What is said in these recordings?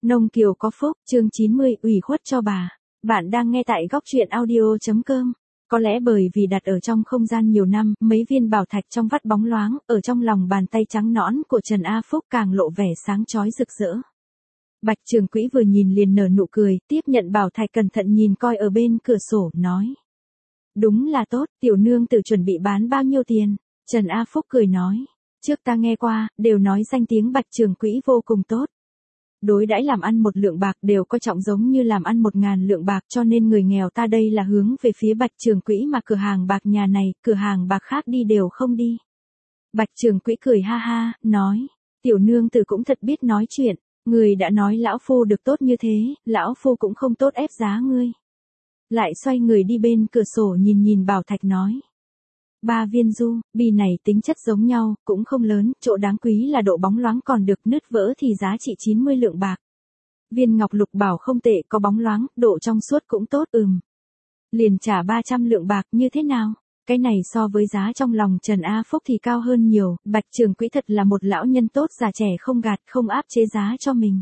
Nông Kiều có phúc, chương 90, ủy khuất cho bà. Bạn đang nghe tại góc truyện audio.com. Có lẽ bởi vì đặt ở trong không gian nhiều năm, mấy viên bảo thạch trong vắt bóng loáng, ở trong lòng bàn tay trắng nõn của Trần A Phúc càng lộ vẻ sáng chói rực rỡ. Bạch Trường Quỹ vừa nhìn liền nở nụ cười, tiếp nhận bảo thạch cẩn thận nhìn coi ở bên cửa sổ, nói. Đúng là tốt, tiểu nương tử chuẩn bị bán bao nhiêu tiền? Trần A Phúc cười nói. Trước ta nghe qua, đều nói danh tiếng Bạch Trường Quỹ vô cùng tốt. Đối đãi làm ăn 1 lượng bạc đều coi trọng giống như làm ăn 1000 lượng bạc, cho nên người nghèo ta đây là hướng về phía Bạch Trường Quỹ mà cửa hàng bạc nhà này, cửa hàng bạc khác đi đều không đi. Bạch Trường Quỹ cười ha ha, nói, tiểu nương tử cũng thật biết nói chuyện, người đã nói lão phu được tốt như thế, lão phu cũng không tốt ép giá ngươi. Lại xoay người đi bên cửa sổ nhìn bảo thạch nói. 3 viên du, bi này tính chất giống nhau, cũng không lớn, chỗ đáng quý là độ bóng loáng còn được, nứt vỡ thì giá trị 90 lượng bạc. Viên ngọc lục bảo không tệ, có bóng loáng, độ trong suốt cũng tốt, liền trả 300 lượng bạc, như thế nào? Cái này so với giá trong lòng Trần A Phúc thì cao hơn nhiều, Bạch Trường Quỹ thật là một lão nhân tốt, già trẻ không gạt, không áp chế giá cho mình.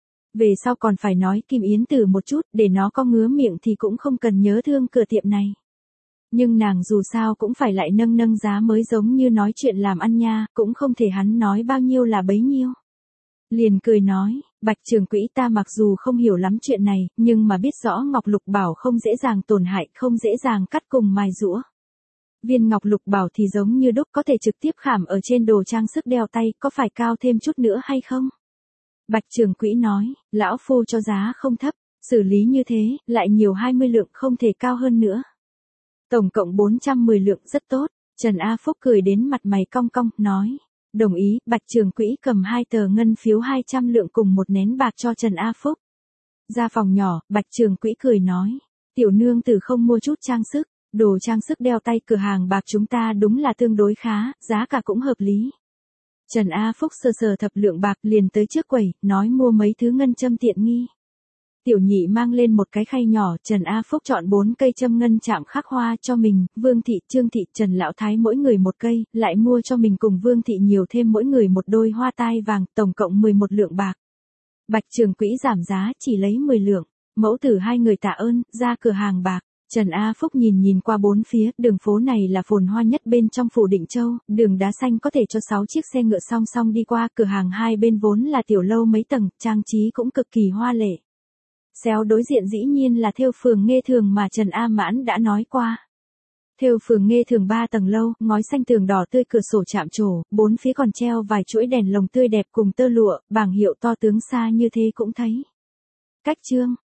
Về sau còn phải nói Kim Yến Tử một chút, để nó có ngứa miệng thì cũng không cần nhớ thương cửa tiệm này. Nhưng nàng dù sao cũng phải lại nâng giá mới, giống như nói chuyện làm ăn nha, cũng không thể hắn nói bao nhiêu là bấy nhiêu. Liền cười nói, Bạch Trường Quỹ ta mặc dù không hiểu lắm chuyện này, nhưng mà biết rõ ngọc lục bảo không dễ dàng tổn hại, không dễ dàng cắt cùng mài giũa. Viên ngọc lục bảo thì giống như đúc, có thể trực tiếp khảm ở trên đồ trang sức đeo tay, có phải cao thêm chút nữa hay không? Bạch Trường Quỹ nói, lão phu cho giá không thấp, xử lý như thế, lại nhiều 20 lượng không thể cao hơn nữa. Tổng cộng 410 lượng rất tốt. Trần A Phúc cười đến mặt mày cong cong, nói. Đồng ý, Bạch Trường Quỹ cầm 2 tờ ngân phiếu 200 lượng cùng 1 nén bạc cho Trần A Phúc. Ra phòng nhỏ, Bạch Trường Quỹ cười nói. Tiểu nương tử không mua chút trang sức, đồ trang sức đeo tay cửa hàng bạc chúng ta đúng là tương đối khá, giá cả cũng hợp lý. Trần A Phúc sờ thập lượng bạc liền tới trước quầy, nói mua mấy thứ ngân châm tiện nghi. Tiểu nhị mang lên một cái khay nhỏ, Trần A Phúc chọn 4 cây châm ngân chạm khắc hoa cho mình, Vương thị, Trương thị, Trần Lão Thái mỗi người 1 cây, lại mua cho mình cùng Vương thị nhiều thêm mỗi người 1 đôi hoa tai vàng, tổng cộng 11 lượng bạc. Bạch Trường Quỹ giảm giá chỉ lấy 10 lượng, mẫu tử 2 người tạ ơn, ra cửa hàng bạc. Trần A Phúc nhìn qua 4 phía, đường phố này là phồn hoa nhất bên trong phủ Định Châu, đường đá xanh có thể cho 6 chiếc xe ngựa song song đi qua, cửa hàng hai bên vốn là tiểu lâu mấy tầng, trang trí cũng cực kỳ hoa lệ. Xéo đối diện dĩ nhiên là thêu phường Nghê Thường mà Trần A Mãn đã nói qua. Thêu phường Nghê Thường 3 tầng lâu, ngói xanh tường đỏ tươi, cửa sổ chạm trổ, 4 phía còn treo vài chuỗi đèn lồng tươi đẹp cùng tơ lụa, bảng hiệu to tướng xa như thế cũng thấy. Cách chương